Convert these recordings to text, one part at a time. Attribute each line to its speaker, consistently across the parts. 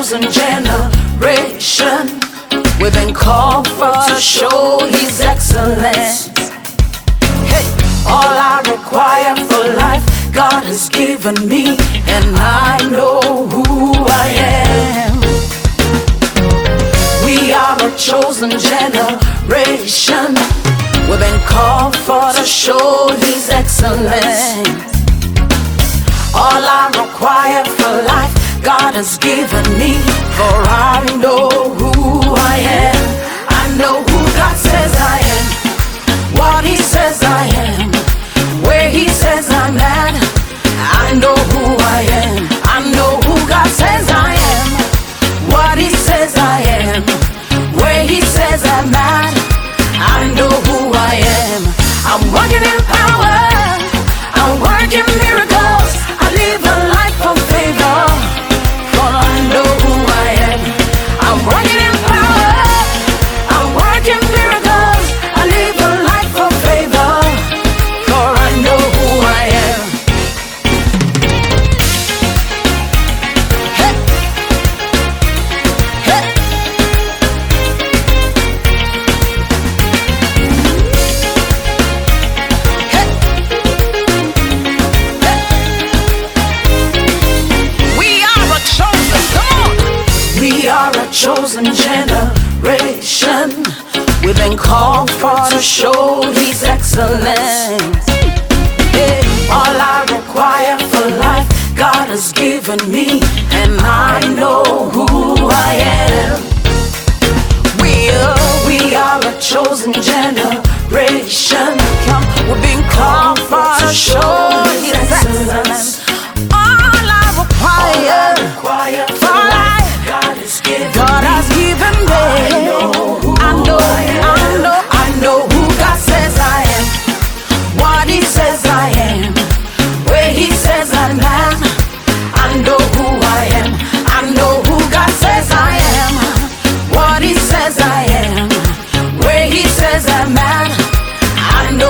Speaker 1: chosen generation. We've been called for to show His excellence. Hey, all I require for life, God has given me, and I know who I am. We are a chosen generation. We've been called for to show His excellence. All I require for life, God has given me, for I know who I am. I know who God says I am, what He says I am, where He says I'm at. I know who I am. I know who God says I am, what He says I am, where He says I'm at. I know who I am. I'm working in power, I'm working miracles. I live a life of favor, for I know who I am. I'm working in power, I'm working miracles. I live a life of favor, for I know who I am. Hey. Hey. We are a chosen generation. We've been called for to show His excellence. Yeah. All I require for life, God has given me, and I know who I am. We are a chosen generation. We've been called for to show His excellence. All I require for life, God has given me. I know who God says I am, what He says I am, where He says I'm at. I know who I am. I know who God says I am, what He says I am, where He says I'm at. I know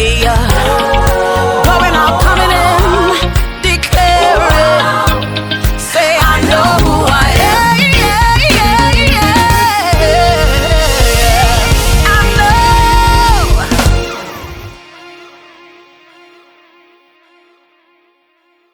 Speaker 1: Going all